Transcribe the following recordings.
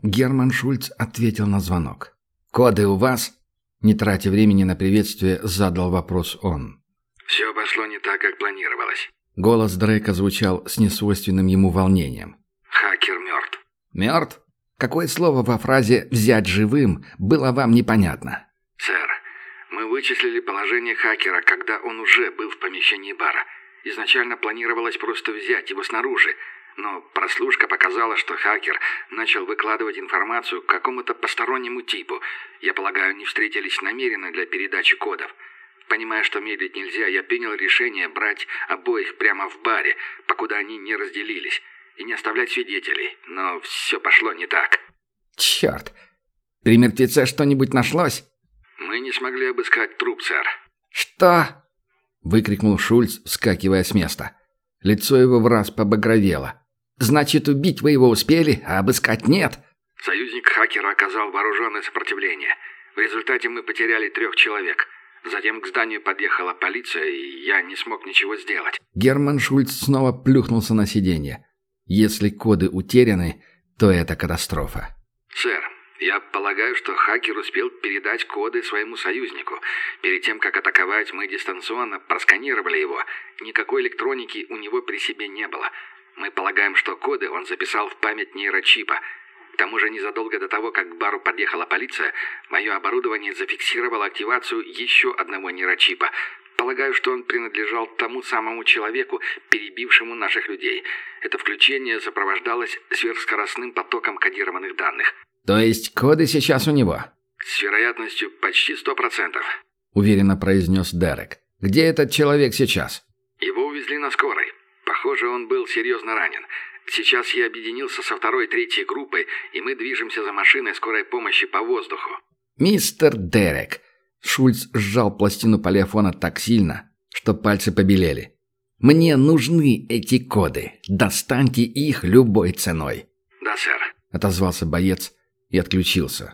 Герман Шульц ответил на звонок. «Коды у вас?» Не тратя времени на приветствие, задал вопрос он. «Все пошло не так, как планировалось». Голос Дрейка звучал с несвойственным ему волнением. «Хакер мертв». «Мертв? Какое слово во фразе «взять живым» было вам непонятно?» «Сэр, мы вычислили положение хакера, когда он уже был в помещении бара. Изначально планировалось просто взять его снаружи, но прослушка показала, что хакер начал выкладывать информацию какому-то постороннему типу. Я полагаю, они встретились намеренно для передачи кодов. Понимая, что медлить нельзя, я принял решение брать обоих прямо в баре, покуда они не разделились, и не оставлять свидетелей. Но все пошло не так». «Черт! При мертвеце что-нибудь нашлось?» «Мы не смогли обыскать труп, сэр». «Что?» — выкрикнул Шульц, вскакивая с места. Лицо его враз побагровело. «Значит, убить вы его успели, а обыскать нет?» «Союзник хакера оказал вооруженное сопротивление. В результате мы потеряли 3 человек. Затем к зданию подъехала полиция, и я не смог ничего сделать». Герман Шульц снова плюхнулся на сиденье. Если коды утеряны, то это катастрофа. «Сэр, я полагаю, что хакер успел передать коды своему союзнику. Перед тем, как атаковать, мы дистанционно просканировали его. Никакой электроники у него при себе не было. Мы полагаем, что коды он записал в память нейрочипа. К тому же незадолго до того, как к бару подъехала полиция, мое оборудование зафиксировало активацию еще одного нейрочипа. Полагаю, что он принадлежал тому самому человеку, перебившему наших людей. Это включение сопровождалось сверхскоростным потоком кодированных данных». «То есть коды сейчас у него?» «С вероятностью почти 100%. Уверенно произнес Дерек. «Где этот человек сейчас?» Его увезли на скорой. Похоже, он был серьезно ранен. Сейчас я объединился со 2-й, 3-й группой, и мы движемся за машиной скорой помощи по воздуху». «Мистер Дерек!» Шульц сжал пластину полиофона так сильно, что пальцы побелели. «Мне нужны эти коды. Достаньте их любой ценой». «Да, сэр», — отозвался боец и отключился.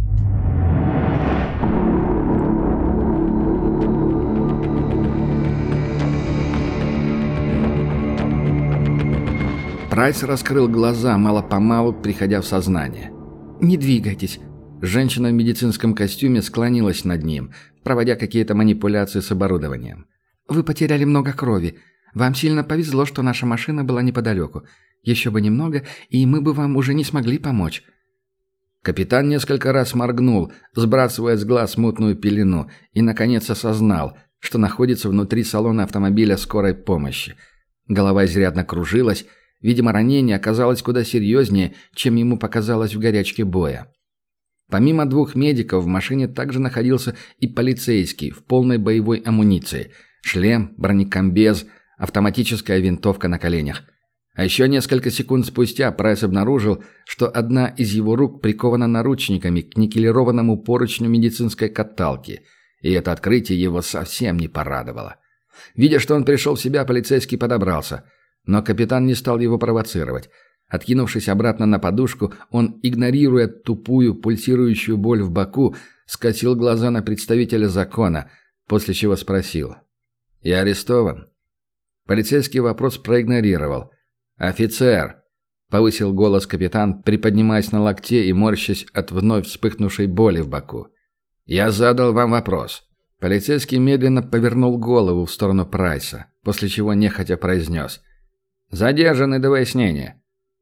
Прайс раскрыл глаза, мало-помалу приходя в сознание. «Не двигайтесь». Женщина в медицинском костюме склонилась над ним, проводя какие-то манипуляции с оборудованием. «Вы потеряли много крови. Вам сильно повезло, что наша машина была неподалеку. Еще бы немного, и мы бы вам уже не смогли помочь». Капитан несколько раз моргнул, сбрасывая с глаз мутную пелену, и, наконец, осознал, что находится внутри салона автомобиля скорой помощи. Голова изрядно кружилась. Видимо, ранение оказалось куда серьезнее, чем ему показалось в горячке боя. Помимо 2 медиков в машине также находился и полицейский в полной боевой амуниции. Шлем, бронекомбез, автоматическая винтовка на коленях. А еще несколько секунд спустя Прайс обнаружил, что одна из его рук прикована наручниками к никелированному поручню медицинской каталки. И это открытие его совсем не порадовало. Видя, что он пришел в себя, полицейский подобрался. Но капитан не стал его провоцировать. Откинувшись обратно на подушку, он, игнорируя тупую, пульсирующую боль в боку, скосил глаза на представителя закона, после чего спросил: «Я арестован?» Полицейский вопрос проигнорировал. «Офицер!» — повысил голос капитан, приподнимаясь на локте и морщась от вновь вспыхнувшей боли в боку. «Я задал вам вопрос». Полицейский медленно повернул голову в сторону Прайса, после чего нехотя произнес: «Задержаны до выяснения».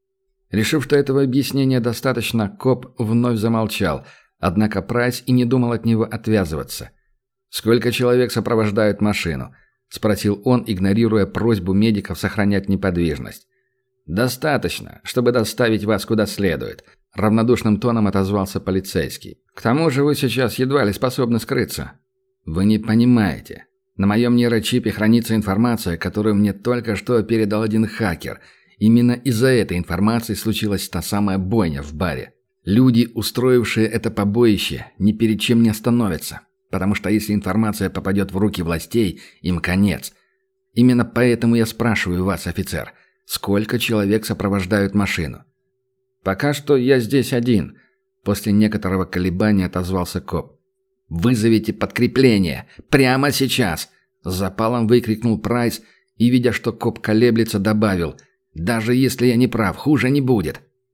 Решив, что этого объяснения достаточно, коп вновь замолчал, однако Прайс и не думал от него отвязываться. «Сколько человек сопровождают машину?» — спросил он, игнорируя просьбу медиков сохранять неподвижность. «Достаточно, чтобы доставить вас куда следует», — равнодушным тоном отозвался полицейский. «К тому же вы сейчас едва ли способны скрыться». «Вы не понимаете. На моем нейрочипе хранится информация, которую мне только что передал один хакер. Именно из-за этой информации случилась та самая бойня в баре. Люди, устроившие это побоище, ни перед чем не остановятся, потому что если информация попадет в руки властей, им конец. Именно поэтому я спрашиваю вас, офицер, сколько человек сопровождают машину?» «Пока что я здесь один», — после некоторого колебания отозвался коп. «Вызовите подкрепление! Прямо сейчас!» — с запалом выкрикнул Прайс и, видя, что коп колеблется, добавил: «Даже если я не прав, хуже не будет».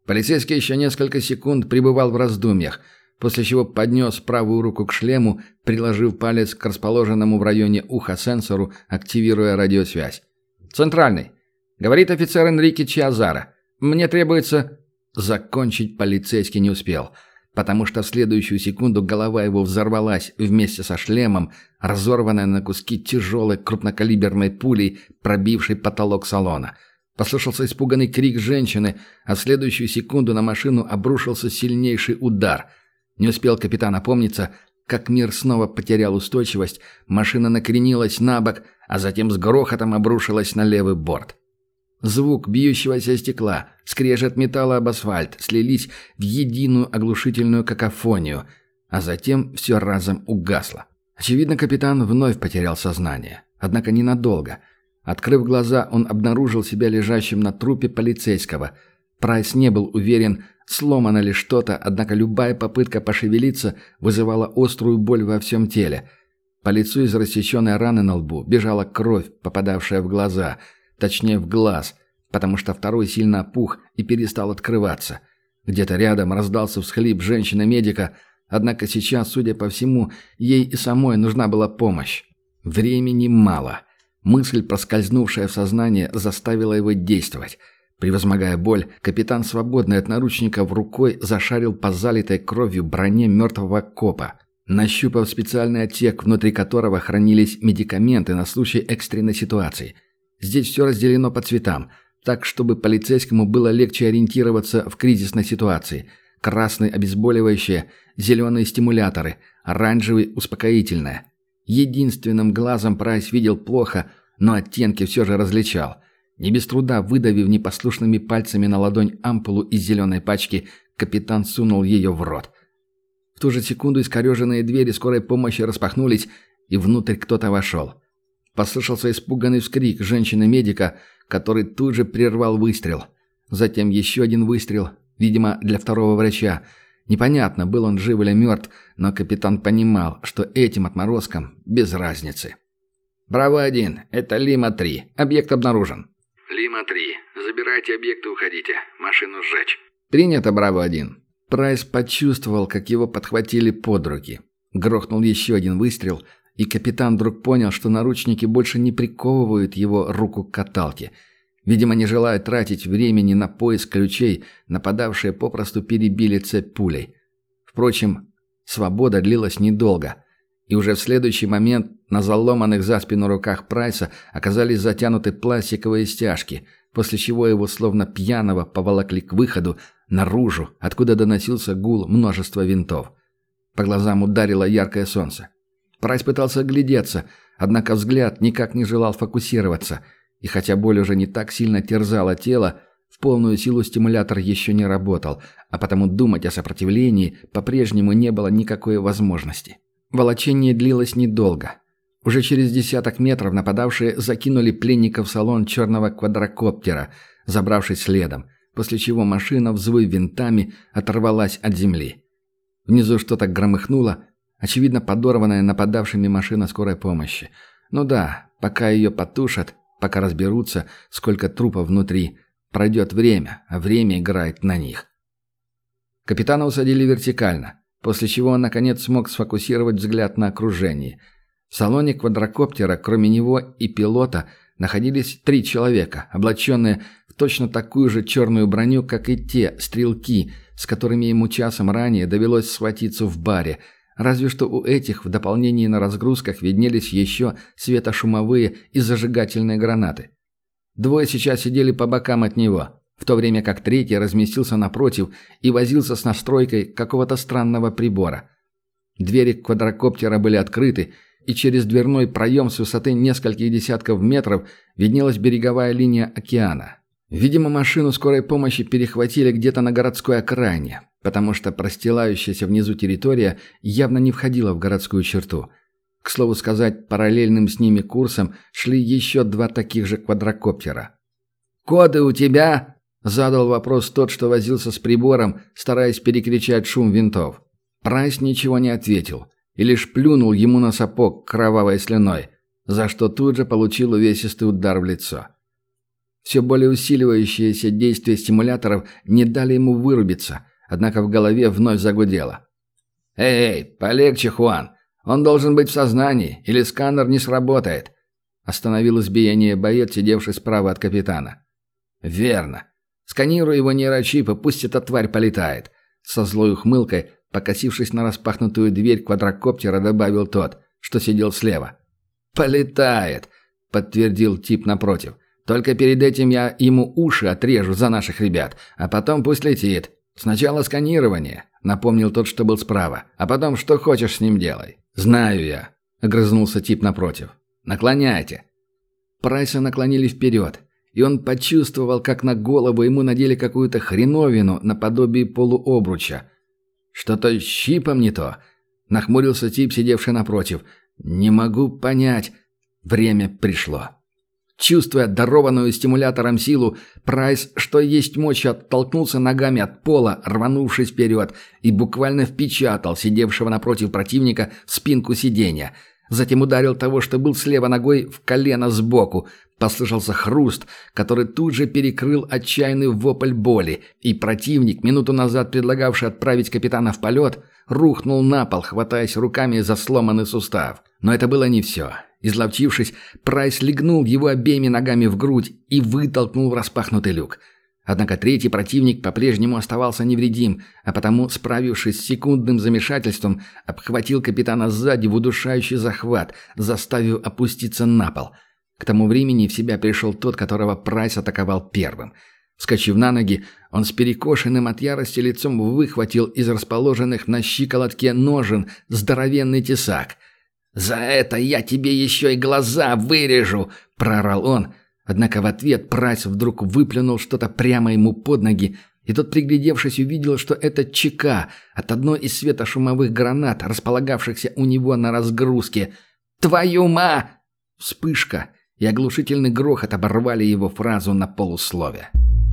Полицейский еще несколько секунд пребывал в раздумьях, после чего поднес правую руку к шлему, приложив палец к расположенному в районе уха сенсору, активируя радиосвязь. «Центральный. Говорит офицер Энрике Чиазара. Мне требуется...» Закончить полицейский не успел, потому что в следующую секунду голова его взорвалась вместе со шлемом, разорванная на куски тяжелой крупнокалиберной пулей, пробившей потолок салона. Послышался испуганный крик женщины, а в следующую секунду на машину обрушился сильнейший удар. Не успел капитан опомниться, как мир снова потерял устойчивость, машина накренилась на бок, а затем с грохотом обрушилась на левый борт. Звук бьющегося стекла, скрежет металла об асфальт слились в единую оглушительную какофонию, а затем все разом угасло. Очевидно, капитан вновь потерял сознание. Однако ненадолго. Открыв глаза, он обнаружил себя лежащим на трупе полицейского. Прайс не был уверен, сломано ли что-то, однако любая попытка пошевелиться вызывала острую боль во всем теле. По лицу из рассеченной раны на лбу бежала кровь, попадавшая в глаза – точнее в глаз, потому что второй сильно опух и перестал открываться. Где-то рядом раздался всхлип женщины-медика, однако сейчас, судя по всему, ей и самой нужна была помощь. Времени мало. Мысль, проскользнувшая в сознание, заставила его действовать. Превозмогая боль, капитан, свободный от наручников рукой, зашарил по залитой кровью броне мертвого копа, нащупав специальный отсек, внутри которого хранились медикаменты на случай экстренной ситуации. Здесь все разделено по цветам, так, чтобы полицейскому было легче ориентироваться в кризисной ситуации. Красный – обезболивающее, зеленые – стимуляторы, оранжевый – успокоительное. Единственным глазом Прайс видел плохо, но оттенки все же различал. Не без труда выдавив непослушными пальцами на ладонь ампулу из зеленой пачки, капитан сунул ее в рот. В ту же секунду искореженные двери скорой помощи распахнулись, и внутрь кто-то вошел. Послышался испуганный вскрик женщины-медика, который тут же прервал выстрел. Затем еще один выстрел, видимо, для второго врача. Непонятно, был он жив или мертв, но капитан понимал, что этим отморозкам без разницы. «Браво-1, это Лима-3. Объект обнаружен». «Лима-3, забирайте объект и уходите. Машину сжечь». «Принято, Браво-1». Прайс почувствовал, как его подхватили под руки. Грохнул еще один выстрел – и капитан вдруг понял, что наручники больше не приковывают его руку к каталке. Видимо, не желая тратить времени на поиск ключей, нападавшие попросту перебили цепь пулей. Впрочем, свобода длилась недолго, и уже в следующий момент на заломанных за спину руках Прайса оказались затянуты пластиковые стяжки, после чего его словно пьяного поволокли к выходу, наружу, откуда доносился гул множества винтов. По глазам ударило яркое солнце. Прайс пытался оглядеться, однако взгляд никак не желал фокусироваться, и хотя боль уже не так сильно терзала тело, в полную силу стимулятор еще не работал, а потому думать о сопротивлении по-прежнему не было никакой возможности. Волочение длилось недолго. Уже через десяток метров нападавшие закинули пленника в салон черного квадрокоптера, забравшись следом, после чего машина, взвыв винтами, оторвалась от земли. Внизу что-то громыхнуло, очевидно, подорванная нападавшими машина скорой помощи. Ну да, пока ее потушат, пока разберутся, сколько трупов внутри, пройдет время, а время играет на них. Капитана усадили вертикально, после чего он, наконец, смог сфокусировать взгляд на окружении. В салоне квадрокоптера, кроме него и пилота, находились 3 человека, облаченные в точно такую же черную броню, как и те стрелки, с которыми ему часом ранее довелось схватиться в баре, разве что у этих в дополнении на разгрузках виднелись еще светошумовые и зажигательные гранаты. 2 сейчас сидели по бокам от него, в то время как 3 разместился напротив и возился с настройкой какого-то странного прибора. Двери квадрокоптера были открыты, и через дверной проем с высоты нескольких десятков метров виднелась береговая линия океана. Видимо, машину скорой помощи перехватили где-то на городской окраине, потому что простилающаяся внизу территория явно не входила в городскую черту. К слову сказать, параллельным с ними курсом шли еще 2 таких же квадрокоптера. «Коды у тебя?» – задал вопрос тот, что возился с прибором, стараясь перекричать шум винтов. Прайс ничего не ответил и лишь плюнул ему на сапог кровавой слюной, за что тут же получил увесистый удар в лицо. Все более усиливающиеся действия стимуляторов не дали ему вырубиться, однако в голове вновь загудело. «Эй, полегче, Хуан! Он должен быть в сознании, или сканер не сработает!» Остановил избиение боец, сидевший справа от капитана. «Верно. Сканируй его нейрочипы, пусть эта тварь полетает!» Со злой ухмылкой, покосившись на распахнутую дверь квадрокоптера, добавил тот, что сидел слева. «Полетает!» — подтвердил тип напротив. «Только перед этим я ему уши отрежу за наших ребят, а потом пусть летит. Сначала сканирование», — напомнил тот, что был справа, «а потом что хочешь с ним делай». «Знаю я», — огрызнулся тип напротив. «Наклоняйте». Прайса наклонили вперед, и он почувствовал, как на голову ему надели какую-то хреновину наподобие полуобруча. «Что-то с чипом не то», — нахмурился тип, сидевший напротив. «Не могу понять». Время пришло. Чувствуя дарованную стимулятором силу, Прайс, что есть мочи, оттолкнулся ногами от пола, рванувшись вперед, и буквально впечатал сидевшего напротив противника в спинку сиденья. Затем ударил того, что был слева ногой, в колено сбоку. Послышался хруст, который тут же перекрыл отчаянный вопль боли, и противник, минуту назад предлагавший отправить капитана в полет, рухнул на пол, хватаясь руками за сломанный сустав. Но это было не все. Изловчившись, Прайс легнул его обеими ногами в грудь и вытолкнул в распахнутый люк. Однако третий противник по-прежнему оставался невредим, а потому, справившись с секундным замешательством, обхватил капитана сзади в удушающий захват, заставив опуститься на пол. К тому времени в себя пришел тот, которого Прайс атаковал первым. Вскочив на ноги, он с перекошенным от ярости лицом выхватил из расположенных на щиколотке ножен здоровенный тесак. «За это я тебе еще и глаза вырежу!» – проорал он. Однако в ответ Прайс вдруг выплюнул что-то прямо ему под ноги, и тот, приглядевшись, увидел, что это ЧК от одной из светошумовых гранат, располагавшихся у него на разгрузке. «Твою ма!» Вспышка и оглушительный грохот оборвали его фразу на полуслове.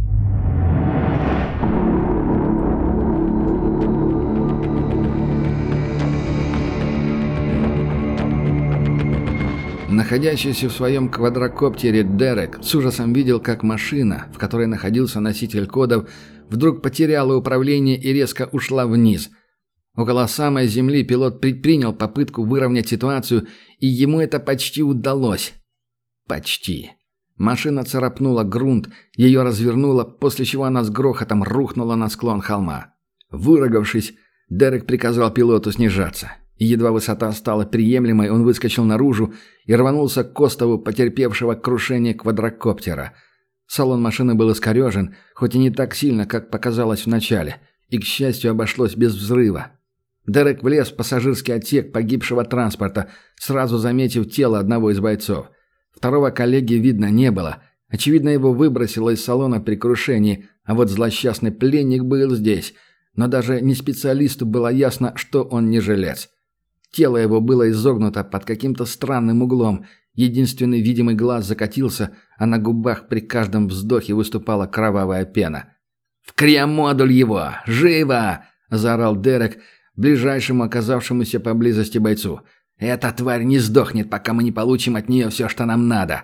Находящийся в своем квадрокоптере Дерек с ужасом видел, как машина, в которой находился носитель кодов, вдруг потеряла управление и резко ушла вниз. Около самой земли пилот предпринял попытку выровнять ситуацию, и ему это почти удалось. Почти. Машина царапнула грунт, ее развернуло, после чего она с грохотом рухнула на склон холма. Выругавшись, Дерек приказал пилоту снижаться. И едва высота стала приемлемой, он выскочил наружу и рванулся к остову потерпевшего крушение квадрокоптера. Салон машины был искорежен, хоть и не так сильно, как показалось вначале, и, к счастью, обошлось без взрыва. Дерек влез в пассажирский отсек погибшего транспорта, сразу заметив тело одного из бойцов. Второго коллеги видно не было. Очевидно, его выбросило из салона при крушении, а вот злосчастный пленник был здесь. Но даже не специалисту было ясно, что он не жилец. Тело его было изогнуто под каким-то странным углом. Единственный видимый глаз закатился, а на губах при каждом вздохе выступала кровавая пена. «В криомодуль его! Живо!» – заорал Дерек ближайшему оказавшемуся поблизости бойцу. «Эта тварь не сдохнет, пока мы не получим от нее все, что нам надо!»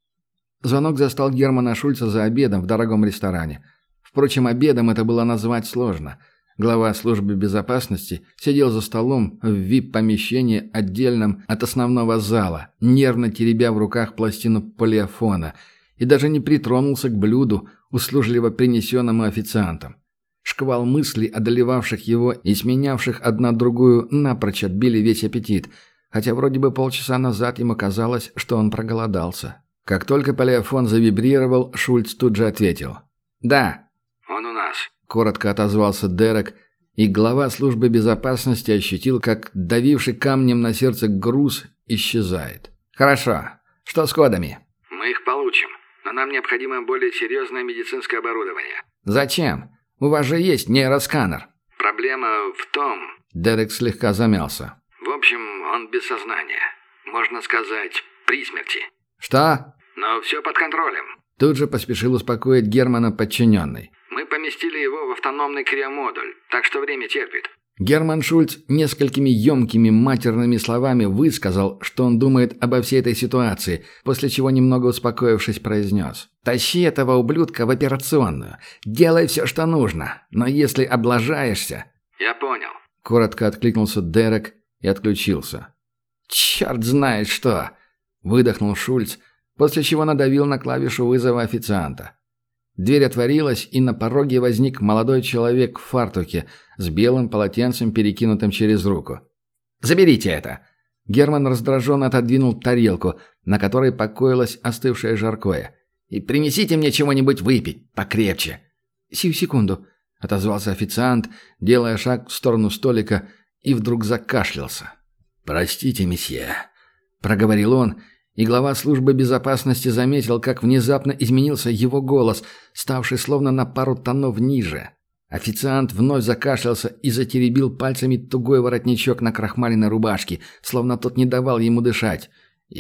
Звонок застал Германа Шульца за обедом в дорогом ресторане. Впрочем, обедом это было назвать сложно. Глава службы безопасности сидел за столом в вип-помещении, отдельном от основного зала, нервно теребя в руках пластину полиофона, и даже не притронулся к блюду, услужливо принесенному официантом. Шквал мыслей, одолевавших его и сменявших одна другую, напрочь отбили весь аппетит, хотя вроде бы полчаса назад ему казалось, что он проголодался. Как только полиофон завибрировал, Шульц тут же ответил. «Да». «Он у нас». Коротко отозвался Дерек, и глава службы безопасности ощутил, как давивший камнем на сердце груз исчезает. «Хорошо. Что с кодами?» «Мы их получим, но нам необходимо более серьезное медицинское оборудование». «Зачем? У вас же есть нейросканер». «Проблема в том...» Дерек слегка замялся. «В общем, он без сознания. Можно сказать, при смерти». «Что?» «Но все под контролем». Тут же поспешил успокоить Германа подчиненный. «Мы поместили его в автономный криомодуль, так что время терпит». Герман Шульц несколькими емкими матерными словами высказал, что он думает обо всей этой ситуации, после чего, немного успокоившись, произнес: «Тащи этого ублюдка в операционную. Делай все, что нужно. Но если облажаешься...» «Я понял». Коротко откликнулся Дерек и отключился. «Черт знает что!» – выдохнул Шульц, после чего надавил на клавишу вызова официанта. Дверь отворилась, и на пороге возник молодой человек в фартуке с белым полотенцем, перекинутым через руку. «Заберите это!» Герман раздраженно отодвинул тарелку, на которой покоилось остывшее жаркое. «И принесите мне чего-нибудь выпить, покрепче!» «Сию секунду!» — отозвался официант, делая шаг в сторону столика, и вдруг закашлялся. «Простите, месье», — проговорил он, и глава службы безопасности заметил, как внезапно изменился его голос, ставший словно на пару тонов ниже. Официант вновь закашлялся и затеребил пальцами тугой воротничок на крахмаленной рубашке, словно тот не давал ему дышать.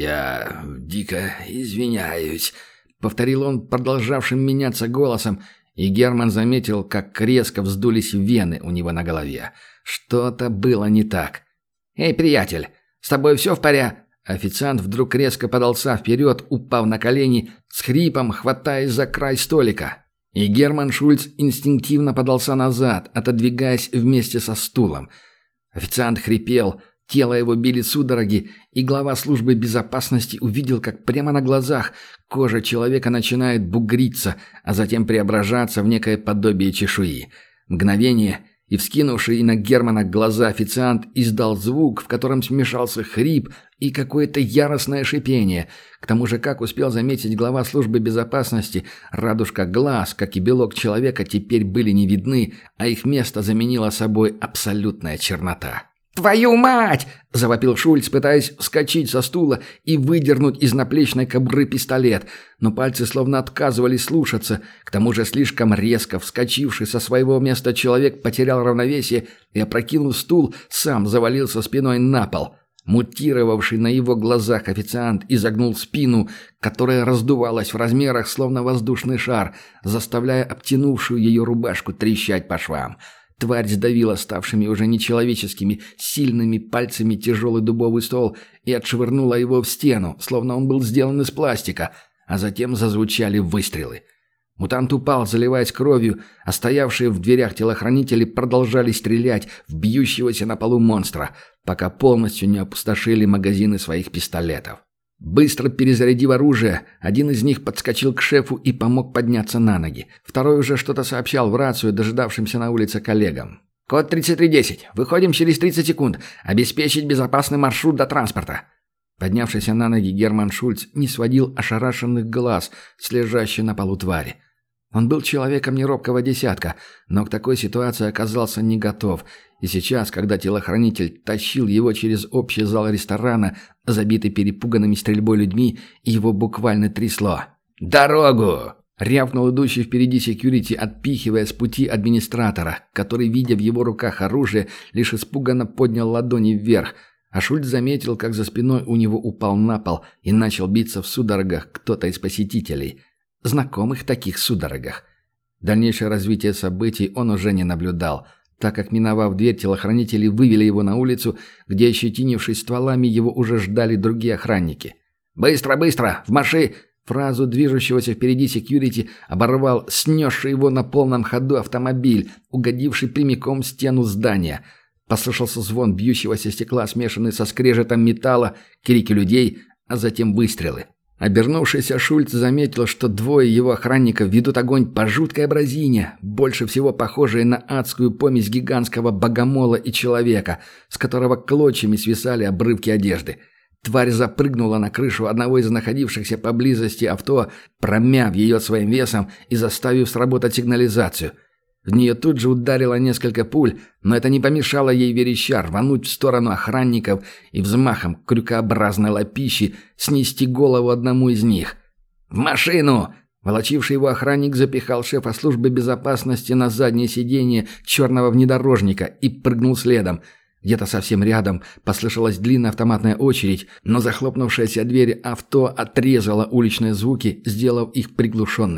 «Я дико извиняюсь», — повторил он продолжавшим меняться голосом, и Герман заметил, как резко вздулись вены у него на голове. Что-то было не так. «Эй, приятель, с тобой все в порядке?» Официант вдруг резко подался вперед, упав на колени, с хрипом хватаясь за край столика. И Герман Шульц инстинктивно подался назад, отодвигаясь вместе со стулом. Официант хрипел, тело его били судороги, и глава службы безопасности увидел, как прямо на глазах кожа человека начинает бугриться, а затем преображаться в некое подобие чешуи. Мгновение — и вскинувший на Германа глаза официант издал звук, в котором смешался хрип и какое-то яростное шипение. К тому же, как успел заметить глава службы безопасности, радужка глаз, как и белок человека, теперь были не видны, а их место заменила собой абсолютная чернота. «Твою мать!» – завопил Шульц, пытаясь вскочить со стула и выдернуть из наплечной кобуры пистолет, но пальцы словно отказывались слушаться. К тому же слишком резко вскочивший со своего места человек потерял равновесие и, опрокинув стул, сам завалился спиной на пол. Мутировавший на его глазах официант изогнул спину, которая раздувалась в размерах, словно воздушный шар, заставляя обтянувшую ее рубашку трещать по швам. Тварь сдавила ставшими уже нечеловеческими, сильными пальцами тяжелый дубовый стол и отшвырнула его в стену, словно он был сделан из пластика, а затем зазвучали выстрелы. Мутант упал, заливаясь кровью, а стоявшие в дверях телохранители продолжали стрелять в бьющегося на полу монстра, пока полностью не опустошили магазины своих пистолетов. Быстро перезарядив оружие, один из них подскочил к шефу и помог подняться на ноги. Второй уже что-то сообщал в рацию дожидавшимся на улице коллегам. «Код 3310. Выходим через 30 секунд. Обеспечить безопасный маршрут до транспорта». Поднявшийся на ноги Герман Шульц не сводил ошарашенных глаз с лежащей на полу твари. Он был человеком неробкого десятка, но к такой ситуации оказался не готов, и сейчас, когда телохранитель тащил его через общий зал ресторана, забитый перепуганными стрельбой людьми, его буквально трясло. «Дорогу!» — рявкнул идущий впереди секьюрити, отпихивая с пути администратора, который, видя в его руках оружие, лишь испуганно поднял ладони вверх, а Шульц заметил, как за спиной у него упал на пол и начал биться в судорогах кто-то из посетителей. Знакомых таких судорогах. Дальнейшее развитие событий он уже не наблюдал, так как, миновав дверь, телохранители вывели его на улицу, где, ощетинившись стволами, его уже ждали другие охранники. «Быстро, быстро! В марши!» Фразу движущегося впереди секьюрити оборвал снесший его на полном ходу автомобиль, угодивший прямиком в стену здания. Послышался звон бьющегося стекла, смешанный со скрежетом металла, крики людей, а затем выстрелы. Обернувшийся Шульц заметил, что двое его охранников ведут огонь по жуткой абразине, больше всего похожей на адскую помесь гигантского богомола и человека, с которого клочьями свисали обрывки одежды. Тварь запрыгнула на крышу одного из находившихся поблизости авто, промяв ее своим весом и заставив сработать сигнализацию. В нее тут же ударило несколько пуль, но это не помешало ей вереща рвануть в сторону охранников и взмахом крюкообразной лапищи снести голову одному из них. «В машину!» Волочивший его охранник запихал шефа службы безопасности на заднее сиденье черного внедорожника и прыгнул следом. Где-то совсем рядом послышалась длинная автоматная очередь, но захлопнувшаяся дверь авто отрезала уличные звуки, сделав их приглушенными.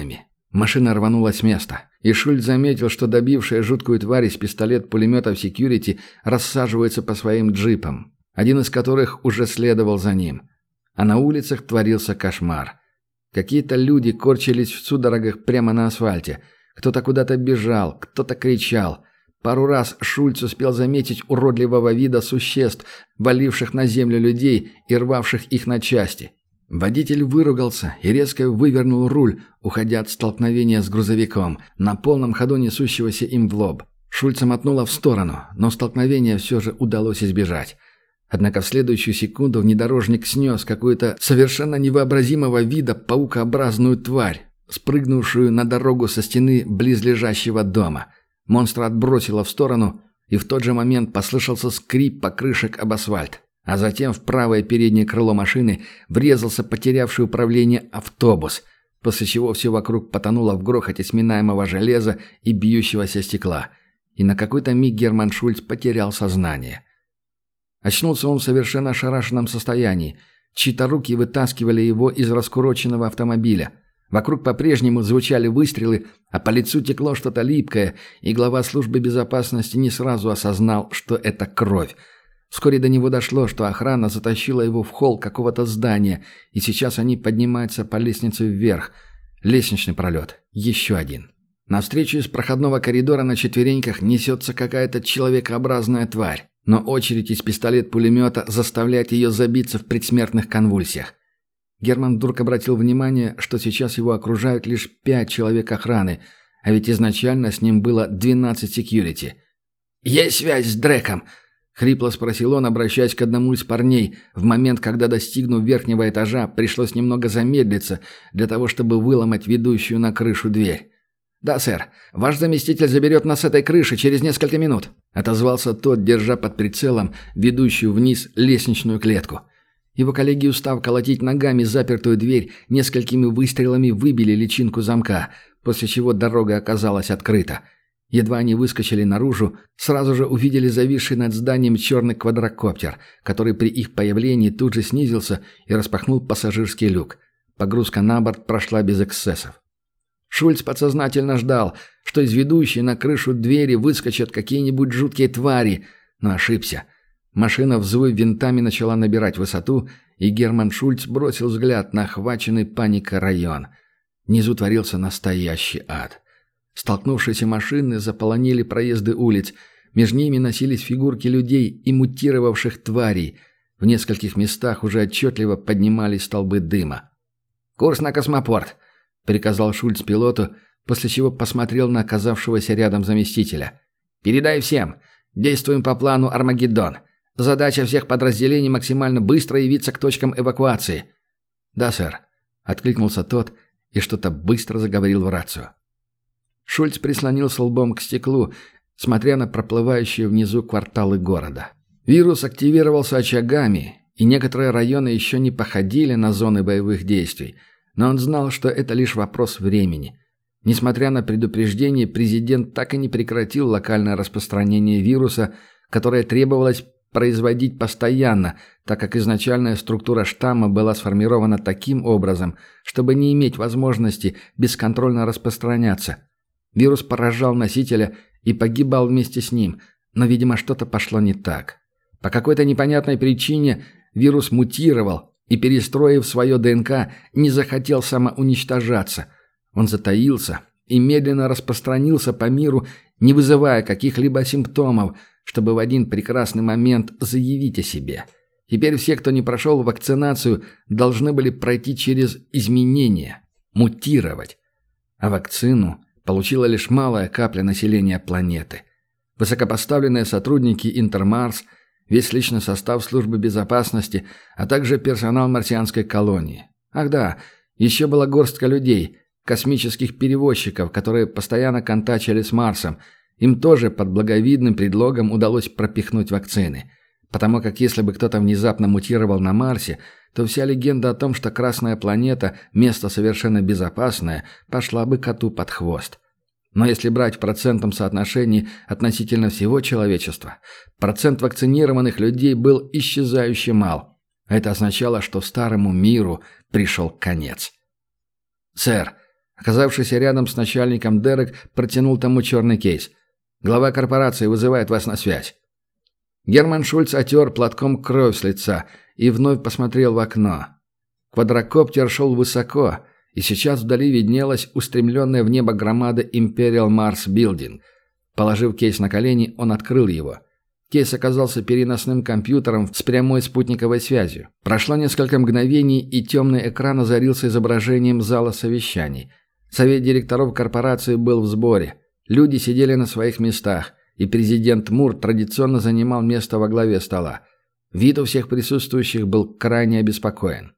Машина рванулась с места, и Шульц заметил, что добившая жуткую тварь из пистолет-пулеметов секьюрити рассаживается по своим джипам, один из которых уже следовал за ним. А на улицах творился кошмар. Какие-то люди корчились в судорогах прямо на асфальте. Кто-то куда-то бежал, кто-то кричал. Пару раз Шульц успел заметить уродливого вида существ, валивших на землю людей и рвавших их на части. Водитель выругался и резко вывернул руль, уходя от столкновения с грузовиком, на полном ходу несущегося им в лоб. Шульца мотнуло в сторону, но столкновения все же удалось избежать. Однако в следующую секунду внедорожник снес какую-то совершенно невообразимого вида паукообразную тварь, спрыгнувшую на дорогу со стены близлежащего дома. Монстра отбросило в сторону, и в тот же момент послышался скрип покрышек об асфальт. А затем в правое переднее крыло машины врезался потерявший управление автобус, после чего все вокруг потонуло в грохоте сминаемого железа и бьющегося стекла. И на какой-то миг Герман Шульц потерял сознание. Очнулся он в совершенно ошарашенном состоянии. Чьи-то руки вытаскивали его из раскуроченного автомобиля. Вокруг по-прежнему звучали выстрелы, а по лицу текло что-то липкое, и глава службы безопасности не сразу осознал, что это кровь. Вскоре до него дошло, что охрана затащила его в холл какого-то здания, и сейчас они поднимаются по лестнице вверх. Лестничный пролет. Еще один. Навстречу из проходного коридора на четвереньках несется какая-то человекообразная тварь, но очередь из пистолет-пулемета заставляет ее забиться в предсмертных конвульсиях. Герман вдруг обратил внимание, что сейчас его окружают лишь 5 человек охраны, а ведь изначально с ним было 12 секьюрити. «Есть связь с Дреком?» — хрипло спросил он, обращаясь к одному из парней, в момент, когда, достигнув верхнего этажа, пришлось немного замедлиться для того, чтобы выломать ведущую на крышу дверь. «Да, сэр. Ваш заместитель заберет нас с этой крыши через несколько минут», — отозвался тот, держа под прицелом ведущую вниз лестничную клетку. Его коллеги, устав колотить ногами запертую дверь, несколькими выстрелами выбили личинку замка, после чего дорога оказалась открыта. Едва они выскочили наружу, сразу же увидели зависший над зданием черный квадрокоптер, который при их появлении тут же снизился и распахнул пассажирский люк. Погрузка на борт прошла без эксцессов. Шульц подсознательно ждал, что из ведущей на крышу двери выскочат какие-нибудь жуткие твари, но ошибся. Машина, взвыв винтами, начала набирать высоту, и Герман Шульц бросил взгляд на охваченный паникой район. Внизу творился настоящий ад. Столкнувшиеся машины заполонили проезды улиц, между ними носились фигурки людей и мутировавших тварей. В нескольких местах уже отчетливо поднимались столбы дыма. «Курс на космопорт», — приказал Шульц пилоту, после чего посмотрел на оказавшегося рядом заместителя. «Передай всем. Действуем по плану «Армагеддон». Задача всех подразделений максимально быстро явиться к точкам эвакуации». «Да, сэр», — откликнулся тот и что-то быстро заговорил в рацию. Шульц прислонился лбом к стеклу, смотря на проплывающие внизу кварталы города. Вирус активировался очагами, и некоторые районы еще не походили на зоны боевых действий, но он знал, что это лишь вопрос времени. Несмотря на предупреждение, президент так и не прекратил локальное распространение вируса, которое требовалось производить постоянно, так как изначальная структура штамма была сформирована таким образом, чтобы не иметь возможности бесконтрольно распространяться. Вирус поражал носителя и погибал вместе с ним, но, видимо, что-то пошло не так. По какой-то непонятной причине вирус мутировал и, перестроив свое ДНК, не захотел самоуничтожаться. Он затаился и медленно распространился по миру, не вызывая каких-либо симптомов, чтобы в один прекрасный момент заявить о себе. Теперь все, кто не прошел вакцинацию, должны были пройти через изменения, мутировать. А вакцину получила лишь малая капля населения планеты. Высокопоставленные сотрудники Интермарс, весь личный состав службы безопасности, а также персонал марсианской колонии. Ах да, еще была горстка людей, космических перевозчиков, которые постоянно контачили с Марсом. Им тоже под благовидным предлогом удалось пропихнуть вакцины. Потому как если бы кто-то внезапно мутировал на Марсе, то вся легенда о том, что Красная планета – место совершенно безопасное, пошла бы коту под хвост. Но если брать в процентном соотношении относительно всего человечества, процент вакцинированных людей был исчезающе мал. Это означало, что старому миру пришел конец. «Сэр», — Оказавшийся рядом с начальником Дерек протянул тому черный кейс. «Глава корпорации вызывает вас на связь». Герман Шульц отер платком кровь с лица и вновь посмотрел в окно. Квадрокоптер шел высоко, и сейчас вдали виднелась устремленная в небо громада Imperial Mars Building. Положив кейс на колени, он открыл его. Кейс оказался переносным компьютером с прямой спутниковой связью. Прошло несколько мгновений, и темный экран озарился изображением зала совещаний. Совет директоров корпорации был в сборе. Люди сидели на своих местах, и президент Мур традиционно занимал место во главе стола. Вид у всех присутствующих был крайне обеспокоен.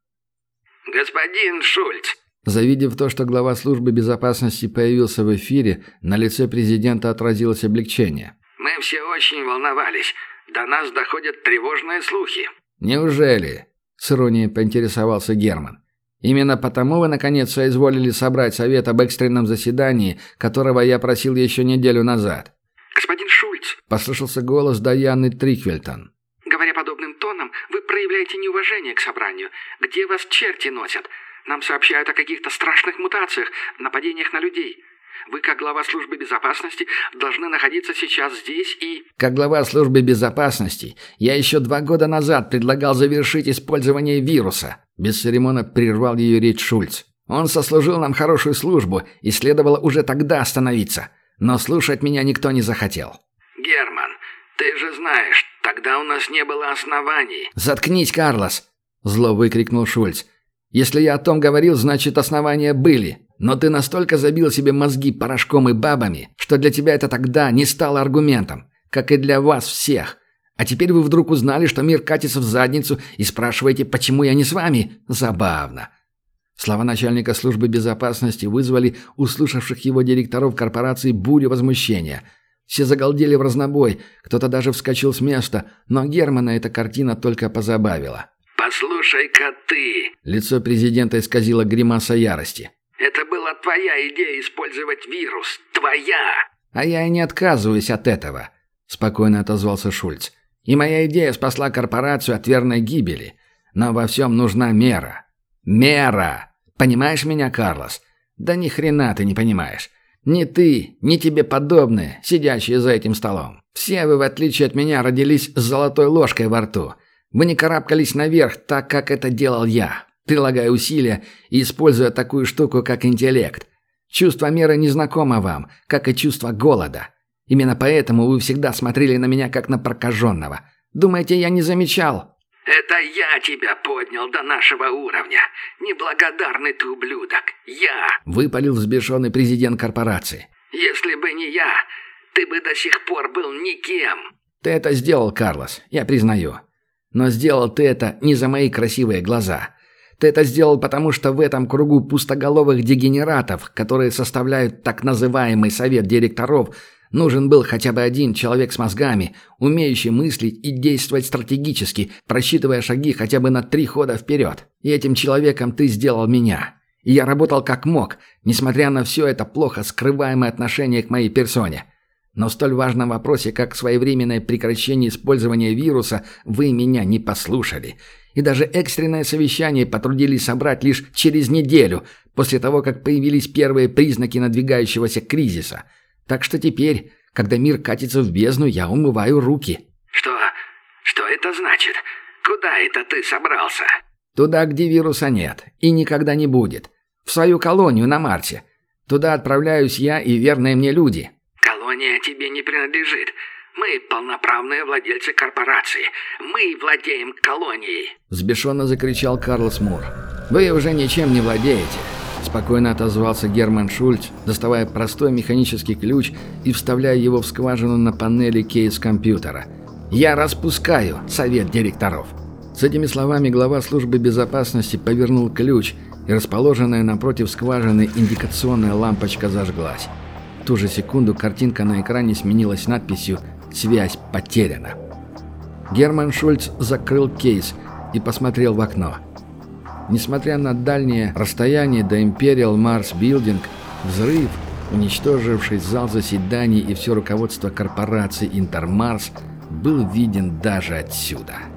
«Господин Шульц!» Завидев то, что глава службы безопасности появился в эфире, на лице президента отразилось облегчение. «Мы все очень волновались. До нас доходят тревожные слухи». «Неужели?» — с иронией поинтересовался Герман. «Именно потому вы, наконец, соизволили собрать совет об экстренном заседании, которого я просил еще неделю назад?» «Господин Шульц!» — послышался голос Дайаны Триквельтон. «Говоря подобным тоном, вы проявляете неуважение к собранию. Где вас черти носят? Нам сообщают о каких-то страшных мутациях, нападениях на людей. Вы, как глава службы безопасности, должны находиться сейчас здесь и...» «Как глава службы безопасности, я еще 2 года назад предлагал завершить использование вируса», — без церемона прервал ее речь Шульц. «Он сослужил нам хорошую службу, и следовало уже тогда остановиться. Но слушать меня никто не захотел». «Герман, ты же знаешь, тогда у нас не было оснований». «Заткнись, Карлос!» — зло выкрикнул Шульц. «Если я о том говорил, значит, основания были. Но ты настолько забил себе мозги порошком и бабами, что для тебя это тогда не стало аргументом, как и для вас всех. А теперь вы вдруг узнали, что мир катится в задницу, и спрашиваете, почему я не с вами? Забавно». Слова начальника службы безопасности вызвали у слушавших его директоров корпорации бурю возмущения. Все загалдели в разнобой, кто-то даже вскочил с места, но Германа эта картина только позабавила. «Послушай-ка ты!» Лицо президента исказило гримаса ярости. «Это была твоя идея использовать вирус. Твоя!» «А я и не отказываюсь от этого», — спокойно отозвался Шульц. «И моя идея спасла корпорацию от верной гибели. Но во всем нужна мера. Мера! Понимаешь меня, Карлос? Да ни хрена ты не понимаешь. Ни ты, ни тебе подобные, сидящие за этим столом. Все вы, в отличие от меня, родились с золотой ложкой во рту. Вы не карабкались наверх так, как это делал я, прилагая усилия и используя такую штуку, как интеллект. Чувство меры незнакомо вам, как и чувство голода. Именно поэтому вы всегда смотрели на меня, как на прокаженного. Думаете, я не замечал?» «Это я тебя поднял до нашего уровня. Неблагодарный ты ублюдок. Я!» — выпалил взбешенный президент корпорации. «Если бы не я, ты бы до сих пор был никем». «Ты это сделал, Карлос, я признаю. Но сделал ты это не за мои красивые глаза. Ты это сделал потому, что в этом кругу пустоголовых дегенератов, которые составляют так называемый совет директоров, нужен был хотя бы один человек с мозгами, умеющий мыслить и действовать стратегически, просчитывая шаги хотя бы на 3 хода вперед. И этим человеком ты сделал меня. И я работал как мог, несмотря на все это плохо скрываемое отношение к моей персоне. Но в столь важном вопросе, как своевременное прекращение использования вируса, вы меня не послушали. И даже экстренное совещание потрудились собрать лишь через неделю, после того, как появились первые признаки надвигающегося кризиса. Так что теперь, когда мир катится в бездну, я умываю руки». Что это значит? Куда это ты собрался?» «Туда, где вируса нет и никогда не будет. В свою колонию на Марсе. Туда отправляюсь я и верные мне люди». «Колония тебе не принадлежит. Мы полноправные владельцы корпорации. Мы владеем колонией!» Взбешенно закричал Карлос Мур. «Вы уже ничем не владеете», — спокойно отозвался Герман Шульц, доставая простой механический ключ и вставляя его в скважину на панели кейс компьютера. «Я распускаю совет директоров». С этими словами глава службы безопасности повернул ключ, и расположенная напротив скважины индикационная лампочка зажглась. В ту же секунду картинка на экране сменилась надписью «Связь потеряна». Герман Шульц закрыл кейс и посмотрел в окно. Несмотря на дальнее расстояние до Imperial Mars Building, взрыв, уничтоживший зал заседаний и все руководство корпорации Интермарс, был виден даже отсюда.